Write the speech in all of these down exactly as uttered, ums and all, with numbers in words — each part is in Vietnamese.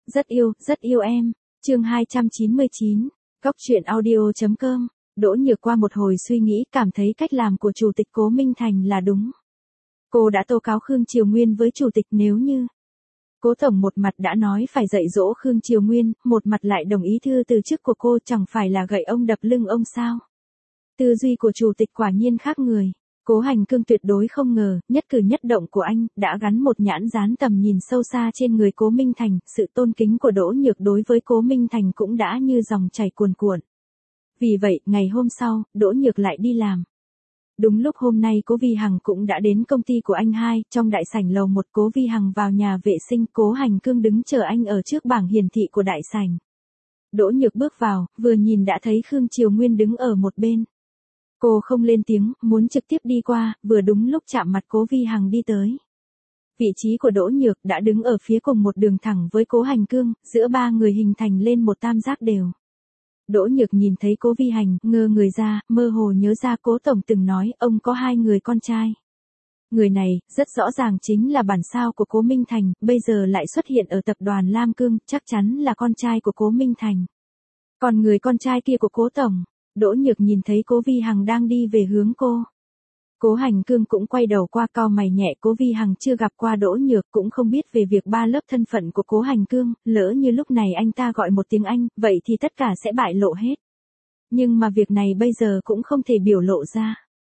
Rất yêu, rất yêu em. Chương hai trăm chín mươi chín. Góc truyện audio chấm com. Đỗ Nhược qua một hồi suy nghĩ cảm thấy cách làm của Chủ tịch Cố Minh Thành là đúng. Cô đã tố cáo Khương Triều Nguyên với Chủ tịch nếu như Cố Tổng một mặt đã nói phải dạy dỗ Khương Triều Nguyên, một mặt lại đồng ý thư từ chức của cô, chẳng phải là gậy ông đập lưng ông sao. Tư duy của Chủ tịch quả nhiên khác người. Cố Hành Cương tuyệt đối không ngờ, nhất cử nhất động của anh, đã gắn một nhãn dán tầm nhìn sâu xa trên người Cố Minh Thành, sự tôn kính của Đỗ Nhược đối với Cố Minh Thành cũng đã như dòng chảy cuồn cuộn. Vì vậy, ngày hôm sau, Đỗ Nhược lại đi làm. Đúng lúc hôm nay Cố Vi Hằng cũng đã đến công ty của anh hai, trong đại sảnh lầu một Cố Vi Hằng vào nhà vệ sinh, Cố Hành Cương đứng chờ anh ở trước bảng hiển thị của đại sảnh. Đỗ Nhược bước vào, vừa nhìn đã thấy Khương Triều Nguyên đứng ở một bên. Cô không lên tiếng, muốn trực tiếp đi qua, vừa đúng lúc chạm mặt Cố Vi Hằng đi tới. Vị trí của Đỗ Nhược đã đứng ở phía cùng một đường thẳng với Cố Hành Cương, giữa ba người hình thành lên một tam giác đều. Đỗ Nhược nhìn thấy Cố Vi Hành, ngơ người ra, mơ hồ nhớ ra Cố Tổng từng nói ông có hai người con trai. Người này, rất rõ ràng chính là bản sao của Cố Minh Thành, bây giờ lại xuất hiện ở tập đoàn Lam Cương, chắc chắn là con trai của Cố Minh Thành. Còn người con trai kia của Cố Tổng, Đỗ Nhược nhìn thấy Cố Vi Hằng đang đi về hướng cô. Cố Hành Cương cũng quay đầu qua, cau mày nhẹ. Cố Vi Hằng chưa gặp qua Đỗ Nhược, cũng không biết về việc ba lớp thân phận của Cố Hành Cương, lỡ như lúc này anh ta gọi một tiếng anh, vậy thì tất cả sẽ bại lộ hết. Nhưng mà việc này bây giờ cũng không thể biểu lộ ra.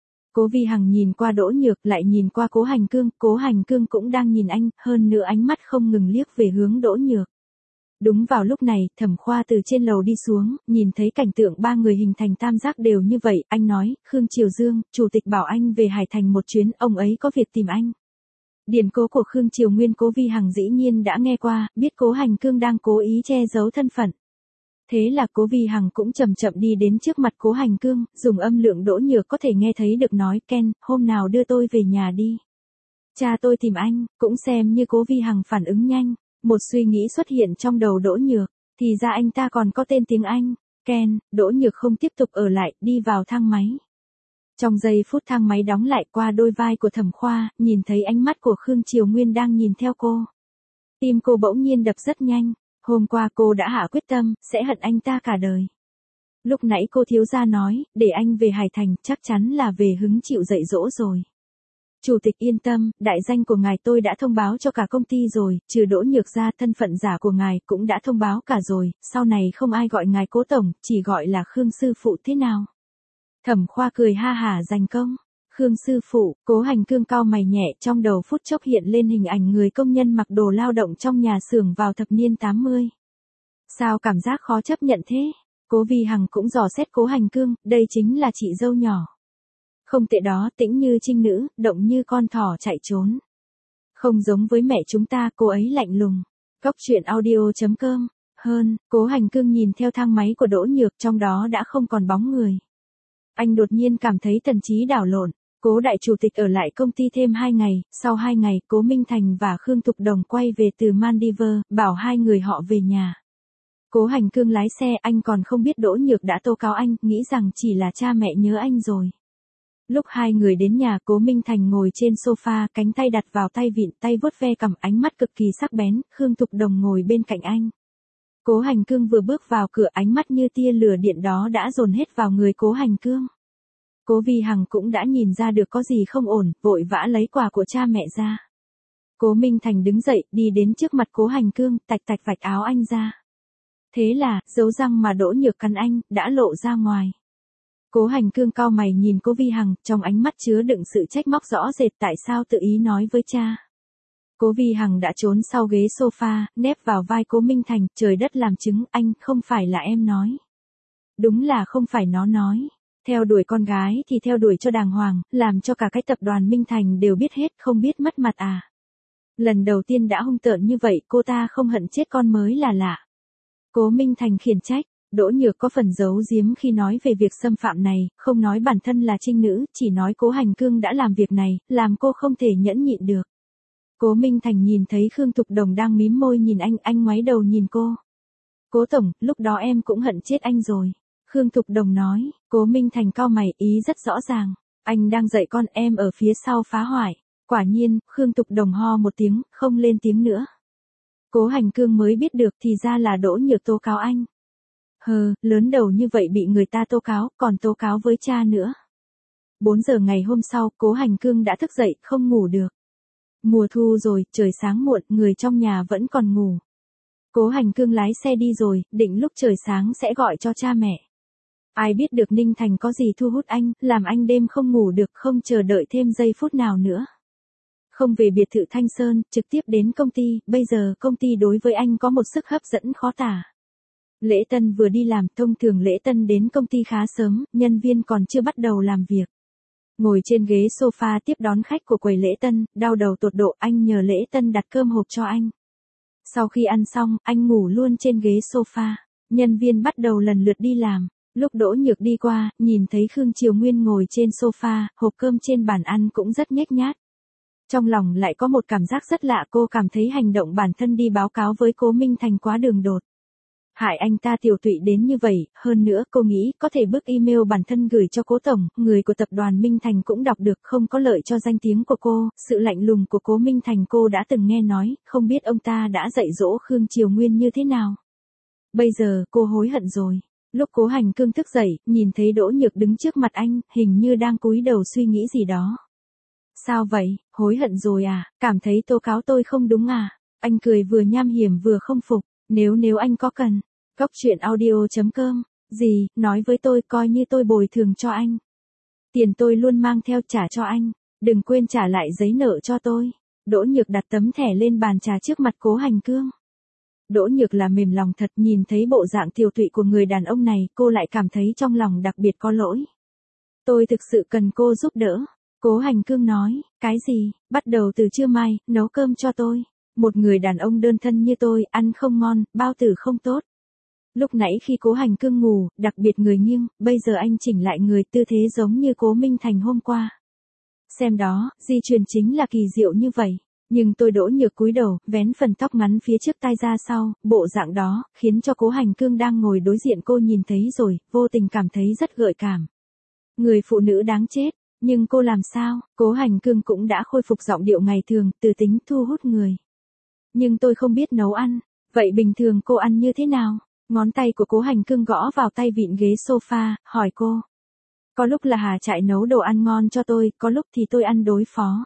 Cố Vi Hằng nhìn qua Đỗ Nhược, lại nhìn qua Cố Hành Cương, Cố Hành Cương cũng đang nhìn anh, hơn nữa ánh mắt không ngừng liếc về hướng Đỗ Nhược. Đúng vào lúc này, Thẩm Khoa từ trên lầu đi xuống, nhìn thấy cảnh tượng ba người hình thành tam giác đều như vậy, anh nói, Khương Triều Dương, Chủ tịch bảo anh về Hải Thành một chuyến, ông ấy có việc tìm anh. Điển cố của Khương Triều Nguyên Cố Vi Hằng dĩ nhiên đã nghe qua, biết Cố Hành Cương đang cố ý che giấu thân phận. Thế là Cố Vi Hằng cũng chậm chậm đi đến trước mặt Cố Hành Cương, dùng âm lượng Đỗ Nhược có thể nghe thấy được nói, Ken, hôm nào đưa tôi về nhà đi. Cha tôi tìm anh, cũng xem như Cố Vi Hằng phản ứng nhanh. Một suy nghĩ xuất hiện trong đầu Đỗ Nhược, thì ra anh ta còn có tên tiếng Anh, Ken. Đỗ Nhược không tiếp tục ở lại, đi vào thang máy. Trong giây phút thang máy đóng lại, qua đôi vai của Thẩm Khoa, nhìn thấy ánh mắt của Khương Triều Nguyên đang nhìn theo cô. Tim cô bỗng nhiên đập rất nhanh, hôm qua cô đã hạ quyết tâm, sẽ hận anh ta cả đời. Lúc nãy cô thiếu gia nói, để anh về Hải Thành, chắc chắn là về hứng chịu dạy dỗ rồi. Chủ tịch yên tâm, đại danh của ngài tôi đã thông báo cho cả công ty rồi, trừ Đỗ Nhược ra, thân phận giả của ngài cũng đã thông báo cả rồi, sau này không ai gọi ngài Cố Tổng, chỉ gọi là Khương Sư Phụ thế nào. Thẩm Khoa cười ha hả giành công. Khương Sư Phụ, Cố Hành Cương cau mày nhẹ, trong đầu phút chốc hiện lên hình ảnh người công nhân mặc đồ lao động trong nhà xưởng vào thập niên tám mươi. Sao cảm giác khó chấp nhận thế? Cố Vi Hằng cũng dò xét Cố Hành Cương, đây chính là chị dâu nhỏ. Không tệ đó, tĩnh như trinh nữ, động như con thỏ chạy trốn. Không giống với mẹ chúng ta, cô ấy lạnh lùng. Góc truyện audio chấm com. Hơn, Cố Hành Cương nhìn theo thang máy của Đỗ Nhược, trong đó đã không còn bóng người. Anh đột nhiên cảm thấy thần trí đảo lộn. Cố đại chủ tịch ở lại công ty thêm hai ngày, sau hai ngày, Cố Minh Thành và Khương Thục Đồng quay về từ Maldives, bảo hai người họ về nhà. Cố Hành Cương lái xe, anh còn không biết Đỗ Nhược đã tố cáo anh, nghĩ rằng chỉ là cha mẹ nhớ anh rồi. Lúc hai người đến nhà, Cố Minh Thành ngồi trên sofa, cánh tay đặt vào tay vịn, tay vuốt ve cằm, ánh mắt cực kỳ sắc bén. Khương Thục Đồng ngồi bên cạnh anh. Cố Hành Cương vừa bước vào cửa, ánh mắt như tia lửa điện đó đã dồn hết vào người Cố Hành Cương. Cố Vi Hằng cũng đã nhìn ra được có gì không ổn, vội vã lấy quà của cha mẹ ra. Cố Minh Thành đứng dậy, đi đến trước mặt Cố Hành Cương, tạch tạch vạch áo anh ra. Thế là, dấu răng mà Đỗ Nhược cắn anh, đã lộ ra ngoài. Cố Hành Cương cau mày nhìn Cố Vi Hằng, trong ánh mắt chứa đựng sự trách móc rõ rệt, tại sao tự ý nói với cha. Cố Vi Hằng đã trốn sau ghế sofa, nép vào vai Cố Minh Thành, trời đất làm chứng, anh, không phải là em nói. Đúng là không phải nó nói. Theo đuổi con gái thì theo đuổi cho đàng hoàng, làm cho cả cái tập đoàn Minh Thành đều biết hết, không biết mất mặt à. Lần đầu tiên đã hung tợn như vậy, cô ta không hận chết con mới là lạ. Cố Minh Thành khiển trách. Đỗ Nhược có phần giấu giếm khi nói về việc xâm phạm này, không nói bản thân là trinh nữ, chỉ nói Cố Hành Cương đã làm việc này, làm cô không thể nhẫn nhịn được. Cố Minh Thành nhìn thấy Khương Thục Đồng đang mím môi nhìn anh, anh ngoái đầu nhìn cô. Cố Tổng, lúc đó em cũng hận chết anh rồi. Khương Thục Đồng nói. Cố Minh Thành cau mày, ý rất rõ ràng. Anh đang dạy con, em ở phía sau phá hoại. Quả nhiên, Khương Thục Đồng ho một tiếng, không lên tiếng nữa. Cố Hành Cương mới biết được thì ra là Đỗ Nhược tố cáo anh. Hờ, lớn đầu như vậy bị người ta tố cáo, còn tố cáo với cha nữa. bốn giờ ngày hôm sau, Cố Hành Cương đã thức dậy, không ngủ được. Mùa thu rồi, trời sáng muộn, người trong nhà vẫn còn ngủ. Cố Hành Cương lái xe đi rồi, định lúc trời sáng sẽ gọi cho cha mẹ. Ai biết được Ninh Thành có gì thu hút anh, làm anh đêm không ngủ được, không chờ đợi thêm giây phút nào nữa. Không về biệt thự Thanh Sơn, trực tiếp đến công ty, bây giờ công ty đối với anh có một sức hấp dẫn khó tả. Lễ tân vừa đi làm, thông thường lễ tân đến công ty khá sớm, nhân viên còn chưa bắt đầu làm việc. Ngồi trên ghế sofa tiếp đón khách của quầy lễ tân, đau đầu tột độ, anh nhờ lễ tân đặt cơm hộp cho anh. Sau khi ăn xong, anh ngủ luôn trên ghế sofa. Nhân viên bắt đầu lần lượt đi làm. Lúc Đỗ Nhược đi qua, nhìn thấy Khương Triều Nguyên ngồi trên sofa, hộp cơm trên bàn ăn cũng rất nhếch nhác. Trong lòng lại có một cảm giác rất lạ, cô cảm thấy hành động bản thân đi báo cáo với Cố Minh Thành quá đường đột. Hại anh ta tiểu tụy đến như vậy, hơn nữa cô nghĩ có thể bức email bản thân gửi cho Cố Tổng, người của tập đoàn Minh Thành cũng đọc được, không có lợi cho danh tiếng của cô, sự lạnh lùng của Cố Minh Thành cô đã từng nghe nói, không biết ông ta đã dạy dỗ Khương Triều Nguyên như thế nào. Bây giờ, cô hối hận rồi. Lúc Cố Hành Cương thức dậy, nhìn thấy Đỗ Nhược đứng trước mặt anh, hình như đang cúi đầu suy nghĩ gì đó. Sao vậy, hối hận rồi à, cảm thấy tố cáo tôi không đúng à? Anh cười vừa nham hiểm vừa không phục, nếu nếu anh có cần. Góc truyện audio chấm com, gì, nói với tôi coi như tôi bồi thường cho anh. Tiền tôi luôn mang theo trả cho anh, đừng quên trả lại giấy nợ cho tôi. Đỗ Nhược đặt tấm thẻ lên bàn trà trước mặt Cố Hành Cương. Đỗ Nhược là mềm lòng thật, nhìn thấy bộ dạng tiều tụy của người đàn ông này, cô lại cảm thấy trong lòng đặc biệt có lỗi. Tôi thực sự cần cô giúp đỡ. Cố Hành Cương nói, cái gì, bắt đầu từ trưa mai, nấu cơm cho tôi. Một người đàn ông đơn thân như tôi, ăn không ngon, bao tử không tốt. Lúc nãy khi Cố Hành Cương ngủ, đặc biệt người nghiêng, bây giờ anh chỉnh lại người tư thế giống như Cố Minh Thành hôm qua. Xem đó, di truyền chính là kỳ diệu như vậy. Nhưng tôi Đỗ Nhược cúi đầu, vén phần tóc ngắn phía trước tai ra sau, bộ dạng đó, khiến cho Cố Hành Cương đang ngồi đối diện cô nhìn thấy rồi, vô tình cảm thấy rất gợi cảm. Người phụ nữ đáng chết, nhưng cô làm sao, Cố Hành Cương cũng đã khôi phục giọng điệu ngày thường, từ tính thu hút người. Nhưng tôi không biết nấu ăn, vậy bình thường cô ăn như thế nào? Ngón tay của Cố Hành Cương gõ vào tay vịn ghế sofa, hỏi cô. Có lúc là Hà Trại nấu đồ ăn ngon cho tôi, có lúc thì tôi ăn đối phó.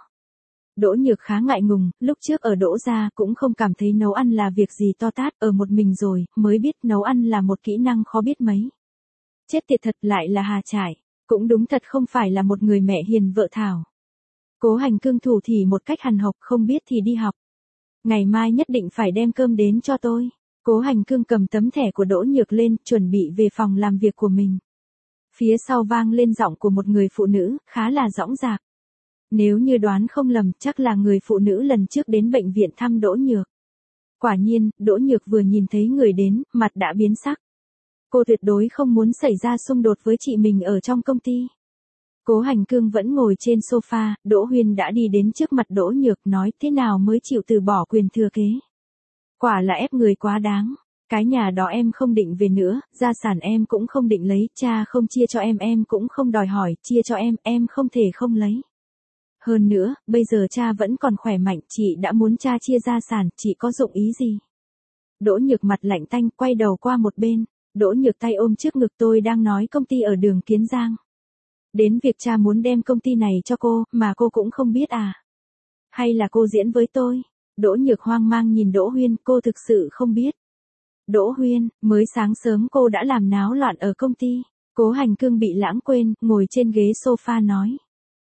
Đỗ Nhược khá ngại ngùng, lúc trước ở Đỗ gia cũng không cảm thấy nấu ăn là việc gì to tát, ở một mình rồi, mới biết nấu ăn là một kỹ năng khó biết mấy. Chết tiệt thật, lại là Hà Trại, cũng đúng thật không phải là một người mẹ hiền vợ thảo. Cố Hành Cương thủ thỉ một cách hằn học, không biết thì đi học. Ngày mai nhất định phải đem cơm đến cho tôi. Cố Hành Cương cầm tấm thẻ của Đỗ Nhược lên, chuẩn bị về phòng làm việc của mình. Phía sau vang lên giọng của một người phụ nữ, khá là dõng dạc. Nếu như đoán không lầm, chắc là người phụ nữ lần trước đến bệnh viện thăm Đỗ Nhược. Quả nhiên, Đỗ Nhược vừa nhìn thấy người đến, mặt đã biến sắc. Cô tuyệt đối không muốn xảy ra xung đột với chị mình ở trong công ty. Cố Hành Cương vẫn ngồi trên sofa, Đỗ Huyên đã đi đến trước mặt Đỗ Nhược nói thế nào mới chịu từ bỏ quyền thừa kế. Quả là ép người quá đáng. Cái nhà đó em không định về nữa, gia sản em cũng không định lấy, cha không chia cho em em cũng không đòi hỏi, chia cho em, em không thể không lấy. Hơn nữa, bây giờ cha vẫn còn khỏe mạnh, chị đã muốn cha chia gia sản, chị có dụng ý gì? Đỗ Nhược mặt lạnh tanh, quay đầu qua một bên. Đỗ Nhược tay ôm trước ngực, tôi đang nói công ty ở đường Kiến Giang. Đến việc cha muốn đem công ty này cho cô, mà cô cũng không biết à? Hay là cô diễn với tôi? Đỗ Nhược hoang mang nhìn Đỗ Huyên, cô thực sự không biết. Đỗ Huyên, mới sáng sớm cô đã làm náo loạn ở công ty. Cố Hành Cương bị lãng quên, ngồi trên ghế sofa nói.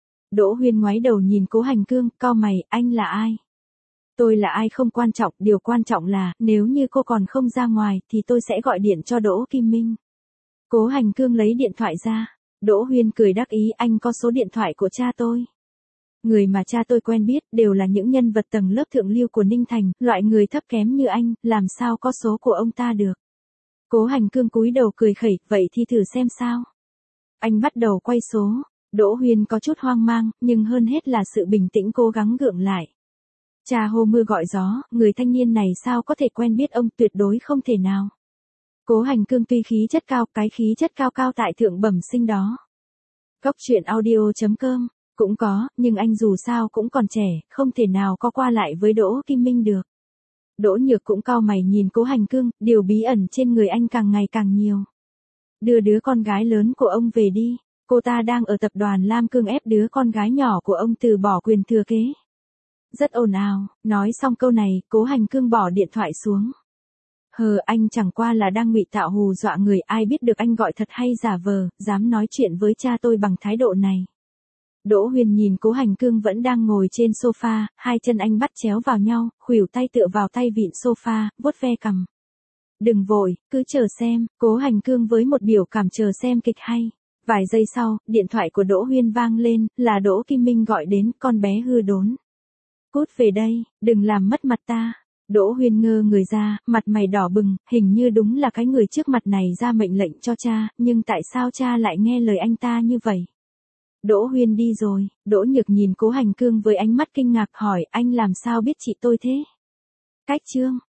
Đỗ Huyên ngoái đầu nhìn Cố Hành Cương, cau mày, anh là ai? Tôi là ai không quan trọng, điều quan trọng là, nếu như cô còn không ra ngoài, thì tôi sẽ gọi điện cho Đỗ Kim Minh. Cố Hành Cương lấy điện thoại ra. Đỗ Huyên cười đắc ý, anh có số điện thoại của cha tôi. Người mà cha tôi quen biết, đều là những nhân vật tầng lớp thượng lưu của Ninh Thành, loại người thấp kém như anh, làm sao có số của ông ta được. Cố Hành Cương cúi đầu cười khẩy, vậy thì thử xem sao. Anh bắt đầu quay số. Đỗ Huyên có chút hoang mang, nhưng hơn hết là sự bình tĩnh cố gắng gượng lại. Cha hô mưa gọi gió, người thanh niên này sao có thể quen biết ông, tuyệt đối không thể nào. Cố Hành Cương tuy khí chất cao, cái khí chất cao cao tại thượng bẩm sinh đó. Góc truyện audio chấm com, cũng có, nhưng anh dù sao cũng còn trẻ, không thể nào có qua lại với Đỗ Kim Minh được. Đỗ Nhược cũng cau mày nhìn Cố Hành Cương, điều bí ẩn trên người anh càng ngày càng nhiều. Đưa đứa con gái lớn của ông về đi, cô ta đang ở tập đoàn Lam Cương ép đứa con gái nhỏ của ông từ bỏ quyền thừa kế. Rất ồn ào, nói xong câu này, Cố Hành Cương bỏ điện thoại xuống. Hờ, anh chẳng qua là đang ngụy tạo hù dọa người, ai biết được anh gọi thật hay giả vờ, dám nói chuyện với cha tôi bằng thái độ này. Đỗ Huyền nhìn Cố Hành Cương vẫn đang ngồi trên sofa, hai chân anh bắt chéo vào nhau, khuỷu tay tựa vào tay vịn sofa, vuốt ve cằm. Đừng vội, cứ chờ xem, Cố Hành Cương với một biểu cảm chờ xem kịch hay. Vài giây sau, điện thoại của Đỗ Huyên vang lên, là Đỗ Kim Minh gọi đến, con bé hư đốn. Cút về đây, đừng làm mất mặt ta. Đỗ Huyên ngơ người ra, mặt mày đỏ bừng, hình như đúng là cái người trước mặt này ra mệnh lệnh cho cha, nhưng tại sao cha lại nghe lời anh ta như vậy? Đỗ Huyên đi rồi, Đỗ Nhược nhìn Cố Hành Cương với ánh mắt kinh ngạc hỏi, anh làm sao biết chị tôi thế? Cách chương